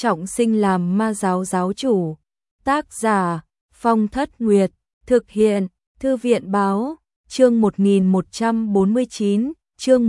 trọng sinh làm ma giáo giáo chủ. Tác giả Phong Thất Nguyệt, thực hiện Thư viện Báo, chương 1149, chương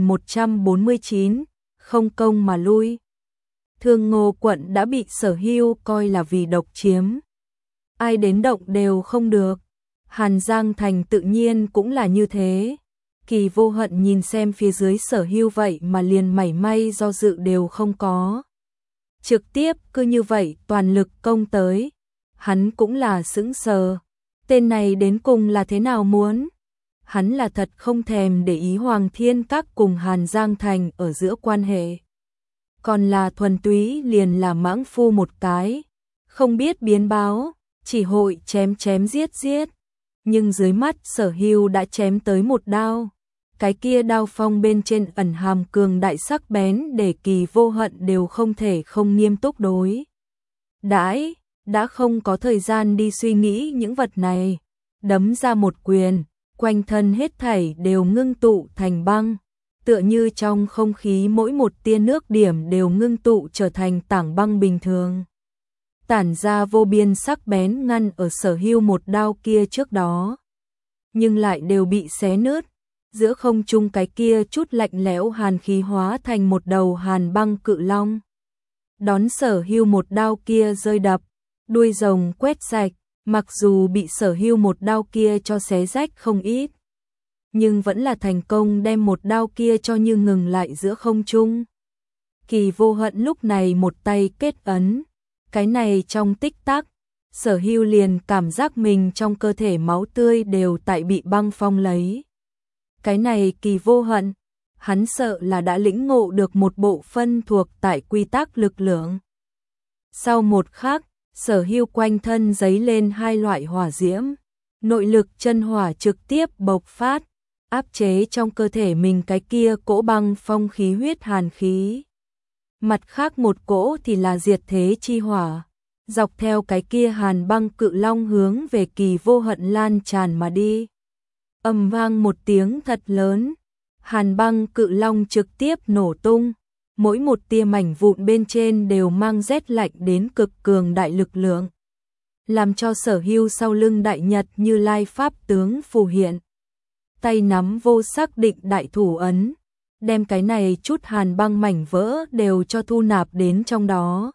1149, không công mà lui. Thương Ngô quận đã bị Sở Hưu coi là vì độc chiếm. Ai đến động đều không được. Hàn Giang Thành tự nhiên cũng là như thế. Kỳ Vô Hận nhìn xem phía dưới Sở Hưu vậy mà liền mảy may do dự đều không có. Trực tiếp cứ như vậy toàn lực công tới. Hắn cũng là sững sờ. Tên này đến cùng là thế nào muốn? Hắn là thật không thèm để ý Hoàng Thiên Các cùng Hàn Giang Thành ở giữa quan hệ. Còn là thuần túy liền là mãng phu một cái. Không biết biến báo, chỉ hội chém chém giết giết. Nhưng dưới mắt Sở Hưu đã chém tới một đao. Cái kia đao phong bên trên ẩn hàm cường đại sắc bén để Kỳ Vô Hận đều không thể không nghiêm túc đối đãi, đã không có thời gian đi suy nghĩ những vật này. Đấm ra một quyền, quanh thân hết thảy đều ngưng tụ thành băng, tựa như trong không khí mỗi một tia nước điểm đều ngưng tụ trở thành tảng băng bình thường. Tản ra vô biên sắc bén ngăn ở Sở Hưu một đao kia trước đó, nhưng lại đều bị xé nứt. Giữa không trung cái kia chút lạnh lẽo hàn khí hóa thành một đầu hàn băng cự long. Đón Sở Hưu một đao kia rơi đập, đuôi rồng quét sạch, mặc dù bị Sở Hưu một đao kia cho xé rách không ít, nhưng vẫn là thành công đem một đao kia cho như ngừng lại giữa không trung. Kỳ Vô Hận lúc này một tay kết ấn, cái này trong tích tắc, Sở Hưu liền cảm giác mình trong cơ thể máu tươi đều tại bị băng phong lấy. Cái này Kỳ Vô Hận, hắn sợ là đã lĩnh ngộ được một bộ phân thuộc tại quy tắc lực lượng. Sau một khắc, Sở Hưu quanh thân giấy lên hai loại hỏa diễm, nội lực chân hỏa trực tiếp bộc phát, áp chế trong cơ thể mình cái kia cỗ băng phong khí huyết hàn khí. Mặt khác một cỗ thì là diệt thế chi hỏa, dọc theo cái kia hàn băng cự long hướng về Kỳ Vô Hận lan tràn mà đi. Ầm vang một tiếng thật lớn, hàn băng cự long trực tiếp nổ tung, mỗi một tia mảnh vụn bên trên đều mang rét lạnh đến cực cường đại lực lượng, làm cho Sở Hưu sau lưng đại nhật Như Lai pháp tướng phù hiện, tay nắm vô sắc định đại thủ ấn, đem cái này chút hàn băng mảnh vỡ đều cho thu nạp đến trong đó.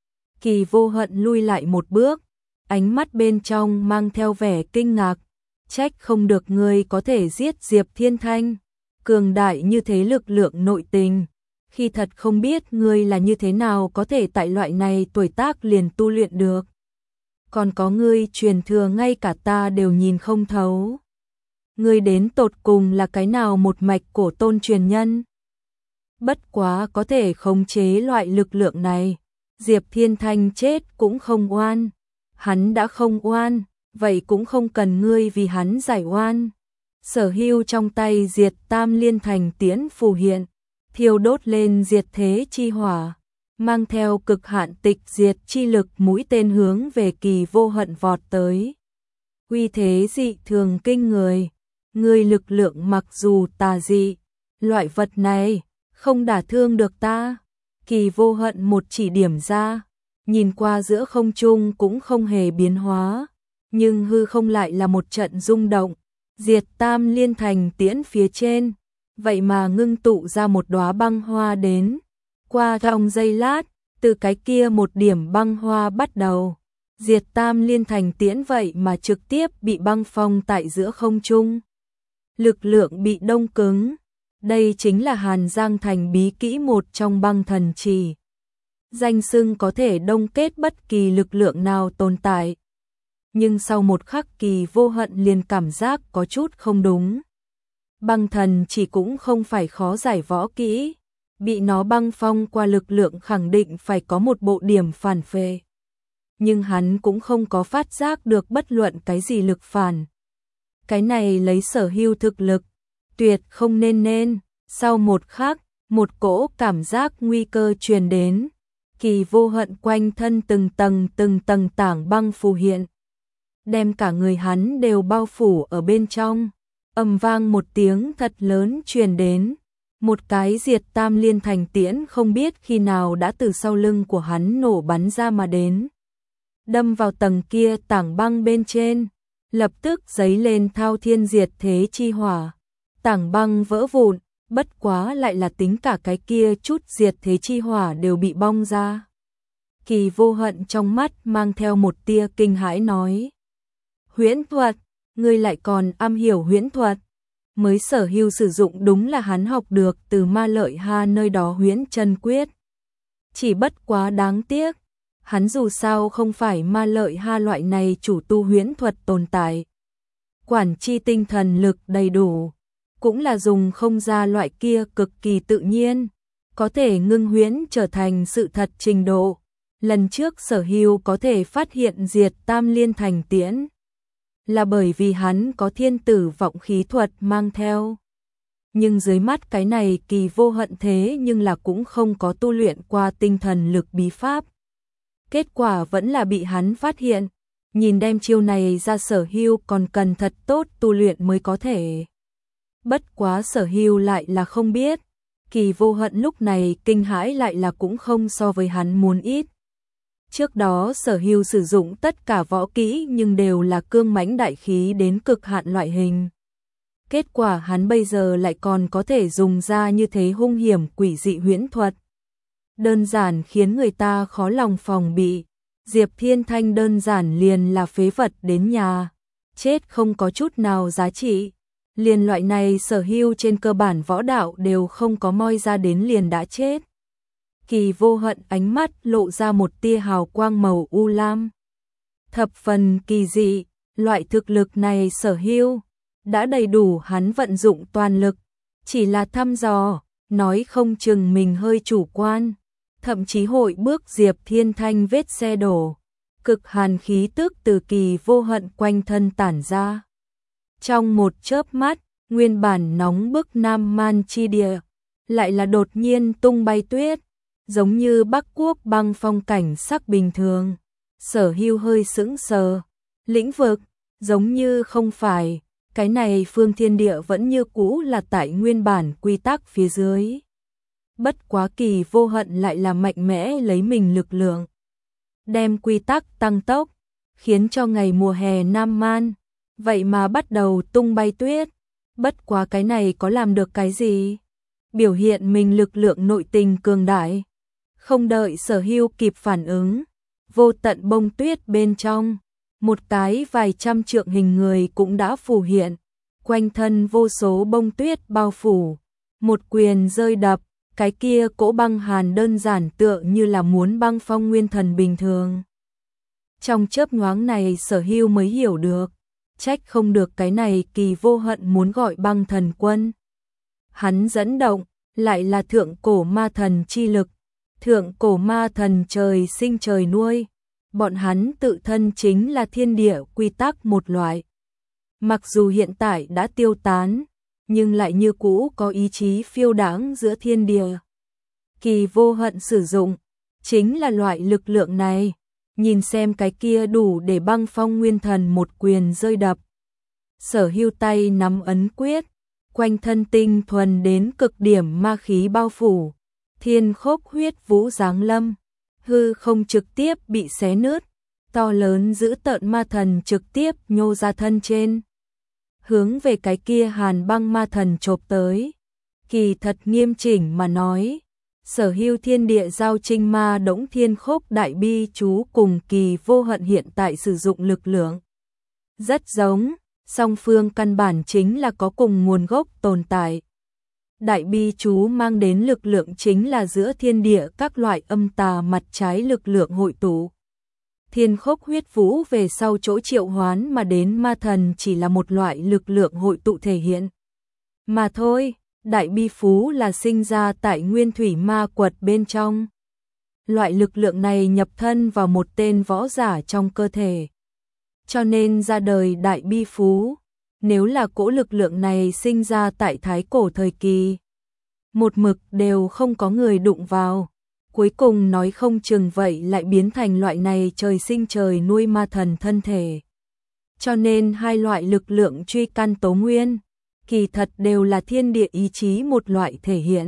Kỳ Vô Hận lui lại một bước, ánh mắt bên trong mang theo vẻ kinh ngạc. Trách không được ngươi có thể giết Diệp Thiên Thanh, cường đại như thế lực lượng nội tình, khi thật không biết ngươi là như thế nào có thể tại loại này tuổi tác liền tu luyện được. Còn có ngươi truyền thừa ngay cả ta đều nhìn không thấu. Ngươi đến tột cùng là cái nào một mạch cổ tôn truyền nhân? Bất quá có thể khống chế loại lực lượng này, Diệp Thiên Thanh chết cũng không oan, hắn đã không oan. Vậy cũng không cần ngươi vì hắn giải oan. Sở Hưu trong tay diệt tam liên thành tiễn phù hiện, thiêu đốt lên diệt thế chi hỏa, mang theo cực hạn tịch diệt chi lực mũi tên hướng về Kỳ Vô Hận vọt tới. Uy thế dị thường kinh người, ngươi lực lượng mặc dù tà dị, loại vật này không đả thương được ta. Kỳ Vô Hận một chỉ điểm ra, nhìn qua giữa không trung cũng không hề biến hóa. Nhưng hư không lại là một trận rung động, diệt tam liên thành tiễn phía trên, vậy mà ngưng tụ ra một đóa băng hoa đến. Qua trong giây lát, từ cái kia một điểm băng hoa bắt đầu, diệt tam liên thành tiễn vậy mà trực tiếp bị băng phong tại giữa không trung. Lực lượng bị đông cứng, đây chính là Hàn Giang Thành bí kỹ một trong băng thần trì. Danh xưng có thể đông kết bất kỳ lực lượng nào tồn tại. Nhưng sau một khắc Kỳ Vô Hận liền cảm giác có chút không đúng. Băng thần chỉ cũng không phải khó giải võ kỹ, bị nó băng phong qua lực lượng khẳng định phải có một bộ điểm phản phệ. Nhưng hắn cũng không có phát giác được bất luận cái gì lực phản. Cái này lấy Sở Hưu thực lực, tuyệt không nên. Sau một khắc, một cỗ cảm giác nguy cơ truyền đến. Kỳ Vô Hận quanh thân từng tầng tảng băng phù hiện, đem cả người hắn đều bao phủ ở bên trong. Ầm vang một tiếng thật lớn truyền đến, Một cái diệt tam liên thành tiễn không biết khi nào đã từ sau lưng của hắn nổ bắn ra mà đến. Đâm vào tầng kia tảng băng bên trên, lập tức giấy lên thao thiên diệt thế chi hỏa. Tảng băng vỡ vụn, bất quá lại là tính cả cái kia chút diệt thế chi hỏa đều bị bong ra. Kỳ Vô Hận trong mắt mang theo một tia kinh hãi nói: huyễn thuật, ngươi lại còn am hiểu huyễn thuật. Mới Sở Hưu sử dụng đúng là hắn học được từ Ma Lợi Ha nơi đó huyễn chân quyết. Chỉ bất quá đáng tiếc, hắn dù sao không phải Ma Lợi Ha loại này chủ tu huyễn thuật tồn tại. Quản chi tinh thần lực đầy đủ, cũng là dùng không ra loại kia cực kỳ tự nhiên, có thể ngưng huyễn trở thành sự thật trình độ. Lần trước Sở Hưu có thể phát hiện diệt tam liên thành tiễn, là bởi vì hắn có thiên tử vọng khí thuật mang theo. Nhưng dưới mắt cái này Kỳ Vô Hận thế nhưng là cũng không có tu luyện qua tinh thần lực bí pháp. Kết quả vẫn là bị hắn phát hiện, nhìn đem chiêu này ra Sở Hưu còn cần thật tốt tu luyện mới có thể. Bất quá Sở Hưu lại là không biết, Kỳ Vô Hận lúc này kinh hãi lại là cũng không so với hắn muốn ít. Trước đó Sở Hưu sử dụng tất cả võ kỹ nhưng đều là cương mãnh đại khí đến cực hạn loại hình. Kết quả hắn bây giờ lại còn có thể dùng ra như thế hung hiểm quỷ dị huyễn thuật. Đơn giản khiến người ta khó lòng phòng bị. Diệp Thiên Thanh đơn giản liền là phế vật đến nhà, chết không có chút nào giá trị. Liền loại này Sở Hưu trên cơ bản võ đạo đều không có moi ra đến liền đã chết. Kỳ Vô Hận ánh mắt lộ ra một tia hào quang màu u lam. Thập phần kỳ dị, loại thực lực này Sở Hưu đã đầy đủ hắn vận dụng toàn lực, chỉ là thăm dò, nói không chừng mình hơi chủ quan, thậm chí hội bước Diệp Thiên Thanh vết xe đổ. Cực hàn khí tức từ Kỳ Vô Hận quanh thân tản ra. Trong một chớp mắt, nguyên bản nóng bức Nam Man chi địa lại là đột nhiên tung bay tuyết, giống như Bắc Quốc băng phong cảnh sắc bình thường. Sở Hưu hơi sững sờ, lĩnh vực, giống như không phải, cái này phương thiên địa vẫn như cũ là tại nguyên bản quy tắc phía dưới. Bất quá Kỳ Vô Hận lại là mạnh mẽ lấy mình lực lượng, đem quy tắc tăng tốc, khiến cho ngày mùa hè Nam Man, vậy mà bắt đầu tung bay tuyết. Bất quá cái này có làm được cái gì? Biểu hiện mình lực lượng nội tình cường đại. Không đợi Sở Hưu kịp phản ứng, vô tận bông tuyết bên trong, một cái vài trăm trượng hình người cũng đã phù hiện, quanh thân vô số bông tuyết bao phủ, một quyền rơi đập, cái kia cỗ băng hàn đơn giản tựa như là muốn băng phong nguyên thần bình thường. Trong chớp nhoáng này Sở Hưu mới hiểu được, trách không được cái này Kỳ Vô Hận muốn gọi băng thần quân. Hắn dẫn động, lại là thượng cổ ma thần chi lực. Thượng cổ ma thần trời sinh trời nuôi, bọn hắn tự thân chính là thiên địa quy tắc một loại. Mặc dù hiện tại đã tiêu tán, nhưng lại như cũ có ý chí phiêu đãng giữa thiên địa. Kỳ Vô Hận sử dụng, chính là loại lực lượng này, nhìn xem cái kia đủ để băng phong nguyên thần một quyền rơi đập. Sở Hưu tay nắm ấn quyết, quanh thân tinh thuần đến cực điểm ma khí bao phủ. Thiên khốc huyết vũ giáng lâm, hư không trực tiếp bị xé nứt, to lớn dữ tợn ma thần trực tiếp nhô ra thân trên, hướng về cái kia hàn băng ma thần chộp tới. Kỳ thật nghiêm chỉnh mà nói, Sở Hưu thiên địa giao trinh ma đỗng thiên khốc đại bi chú cùng Kỳ Vô Hận hiện tại sử dụng lực lượng rất giống, song phương căn bản chính là có cùng nguồn gốc tồn tại. Đại bi chú mang đến lực lượng chính là giữa thiên địa các loại âm tà mặt trái lực lượng hội tụ. Thiên khốc huyết vũ về sau chỗ triệu hoán mà đến ma thần chỉ là một loại lực lượng hội tụ thể hiện. Mà thôi, đại bi phú là sinh ra tại nguyên thủy ma quật bên trong. Loại lực lượng này nhập thân vào một tên võ giả trong cơ thể. Cho nên ra đời đại bi phú. Nếu là cỗ lực lượng này sinh ra tại thái cổ thời kỳ, một mực đều không có người đụng vào, cuối cùng nói không chừng vậy lại biến thành loại này trời sinh trời nuôi ma thần thân thể. Cho nên hai loại lực lượng truy căn tố nguyên, kỳ thật đều là thiên địa ý chí một loại thể hiện.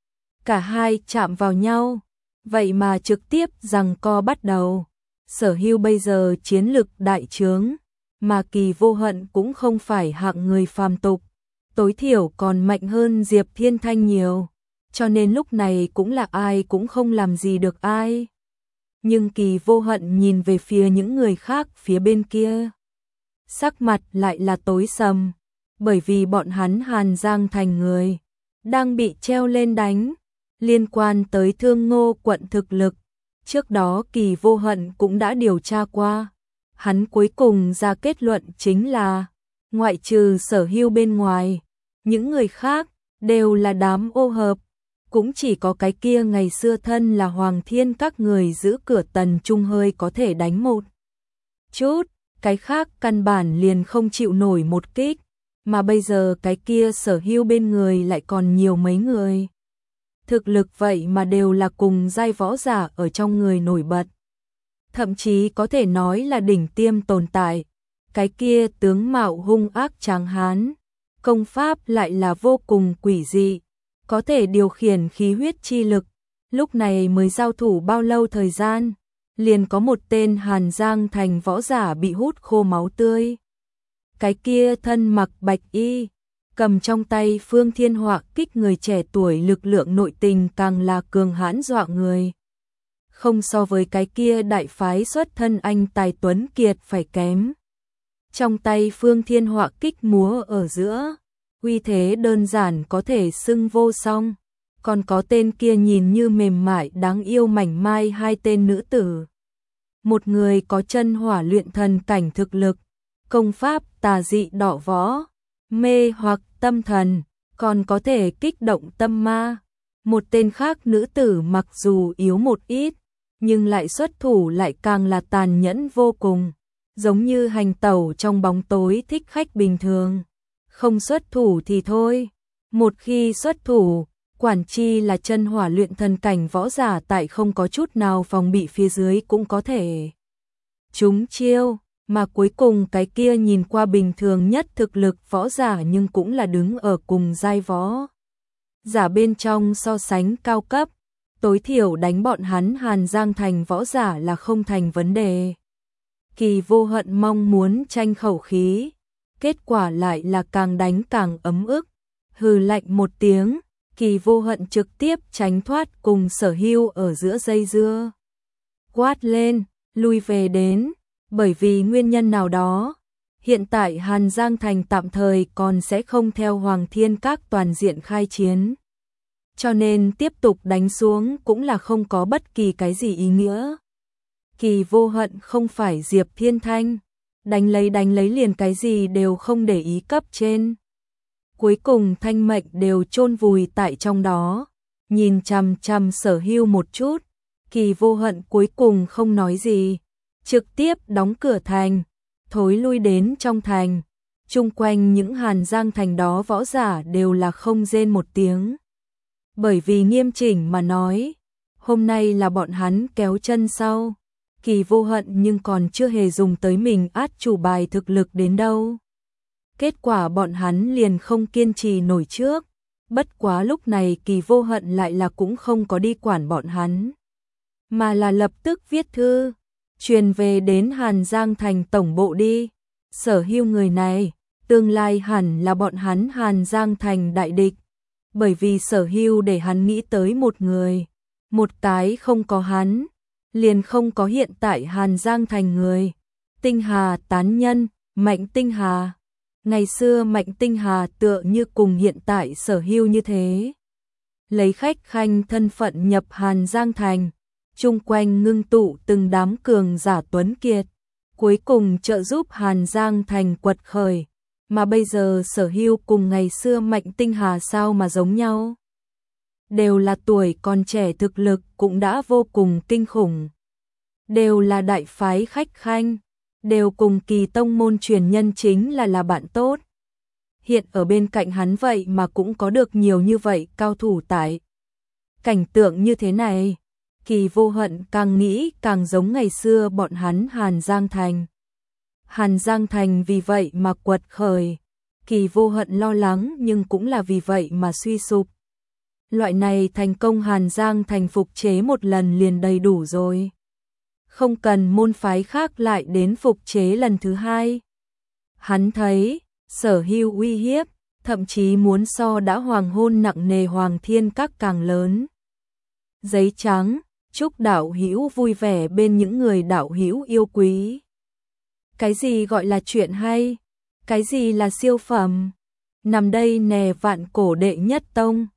Cả hai chạm vào nhau, vậy mà trực tiếp giằng co bắt đầu. Sở Hưu bây giờ chiến lực đại trướng, mà Kỳ Vô Hận cũng không phải hạng người phàm tục, tối thiểu còn mạnh hơn Diệp Thiên Thanh nhiều, cho nên lúc này cũng là ai cũng không làm gì được ai. Nhưng Kỳ Vô Hận nhìn về phía những người khác phía bên kia, sắc mặt lại là tối sầm, bởi vì bọn hắn Hàn Giang Thành người đang bị treo lên đánh, liên quan tới Thương Ngô quận thực lực. Trước đó Kỳ Vô Hận cũng đã điều tra qua, hắn cuối cùng ra kết luận chính là, ngoại trừ Sở Hưu bên ngoài, những người khác đều là đám ô hợp, cũng chỉ có cái kia ngày xưa thân là Hoàng Thiên các người giữ cửa Tần Trung hơi có thể đánh một chút, cái khác căn bản liền không chịu nổi một kích, mà bây giờ cái kia Sở Hưu bên người lại còn nhiều mấy người. Thực lực vậy mà đều là cùng giai võ giả ở trong người nổi bật. Thậm chí có thể nói là đỉnh tiêm tồn tại. Cái kia tướng mạo hung ác tráng hán, công pháp lại là vô cùng quỷ dị, có thể điều khiển khí huyết chi lực. Lúc này mới giao thủ bao lâu thời gian, liền có một tên Hàn Giang Thành võ giả bị hút khô máu tươi. Cái kia thân mặc bạch y, cầm trong tay Phương Thiên Họa kích người trẻ tuổi, lực lượng nội tình càng là cường hãn dọa người. Không so với cái kia đại phái xuất thân anh tài tuấn kiệt phải kém. Trong tay Phương Thiên Họa kích múa ở giữa, uy thế đơn giản có thể xưng vô song. Còn có tên kia nhìn như mềm mại đáng yêu mảnh mai hai tên nữ tử. Một người có chân hỏa luyện thần cảnh thực lực, công pháp tà dị đọ võ, mê hoặc tâm thần, còn có thể kích động tâm ma. Một tên khác nữ tử mặc dù yếu một ít, nhưng lại xuất thủ lại càng là tàn nhẫn vô cùng, giống như hành tẩu trong bóng tối thích khách bình thường. Không xuất thủ thì thôi, một khi xuất thủ, quản chi là chân hỏa luyện thần cảnh võ giả tại không có chút nào phòng bị phía dưới cũng có thể trúng chiêu. Mà cuối cùng cái kia nhìn qua bình thường nhất thực lực võ giả nhưng cũng là đứng ở cùng giai võ giả bên trong so sánh cao cấp, tối thiểu đánh bọn hắn Hàn Giang Thành võ giả là không thành vấn đề. Kỳ Vô Hận mong muốn tranh khẩu khí, kết quả lại là càng đánh càng ấm ức, hừ lạnh một tiếng, Kỳ Vô Hận trực tiếp tránh thoát cùng Sở Hưu ở giữa dây dưa. Quát lên, lui về đến. Bởi vì nguyên nhân nào đó, hiện tại Hàn Giang Thành tạm thời còn sẽ không theo Hoàng Thiên Các toàn diện khai chiến. Cho nên tiếp tục đánh xuống cũng là không có bất kỳ cái gì ý nghĩa. Kỳ Vô Hận không phải Diệp Thiên Thanh, đánh lấy liền cái gì đều không để ý cấp trên. Cuối cùng thanh mệnh đều chôn vùi tại trong đó, nhìn chằm chằm Sở Hưu một chút, Kỳ Vô Hận cuối cùng không nói gì. Trực tiếp đóng cửa thành, thối lui đến trong thành, chung quanh những Hàn Giang Thành đó võ giả đều là không rên một tiếng. Bởi vì nghiêm chỉnh mà nói, hôm nay là bọn hắn kéo chân sau, Kỳ Vô Hận nhưng còn chưa hề dùng tới mình át chủ bài thực lực đến đâu. Kết quả bọn hắn liền không kiên trì nổi trước, bất quá lúc này Kỳ Vô Hận lại là cũng không có đi quản bọn hắn, mà là lập tức viết thư truyền về đến Hàn Giang Thành tổng bộ đi. Sở Hưu người này, tương lai hẳn là bọn hắn Hàn Giang Thành đại địch, bởi vì Sở Hưu để hắn nghĩ tới một người, một cái không có hắn, liền không có hiện tại Hàn Giang Thành người. Tinh Hà tán nhân, Mạnh Tinh Hà. Ngày xưa Mạnh Tinh Hà tựa như cùng hiện tại Sở Hưu như thế, lấy khách khanh thân phận nhập Hàn Giang Thành, chung quanh ngưng tụ từng đám cường giả tuấn kiệt, cuối cùng trợ giúp Hàn Giang Thành quật khởi. Mà bây giờ Sở Hưu cùng ngày xưa Mạnh Tinh Hà sao mà giống nhau? Đều là tuổi còn trẻ, thực lực cũng đã vô cùng kinh khủng. Đều là đại phái khách khanh, đều cùng Kỳ tông môn truyền nhân chính là bạn tốt. Hiện ở bên cạnh hắn vậy mà cũng có được nhiều như vậy cao thủ tại. Cảnh tượng như thế này, Kỳ Vô Hận càng nghĩ càng giống ngày xưa bọn hắn Hàn Giang Thành. Hàn Giang Thành vì vậy mà quật khởi, Kỳ Vô Hận lo lắng nhưng cũng là vì vậy mà suy sụp. Loại này thành công Hàn Giang thành phục chế một lần liền đầy đủ rồi. Không cần môn phái khác lại đến phục chế lần thứ hai. Hắn thấy, sở hữu uy hiếp, thậm chí muốn so đã hoàng hôn nặng nề Hoàng Thiên Các càng lớn. Giấy trắng, chúc đạo hữu vui vẻ bên những người đạo hữu yêu quý. Cái gì gọi là chuyện hay? Cái gì là siêu phẩm? Nằm đây nè Vạn Cổ đệ nhất tông.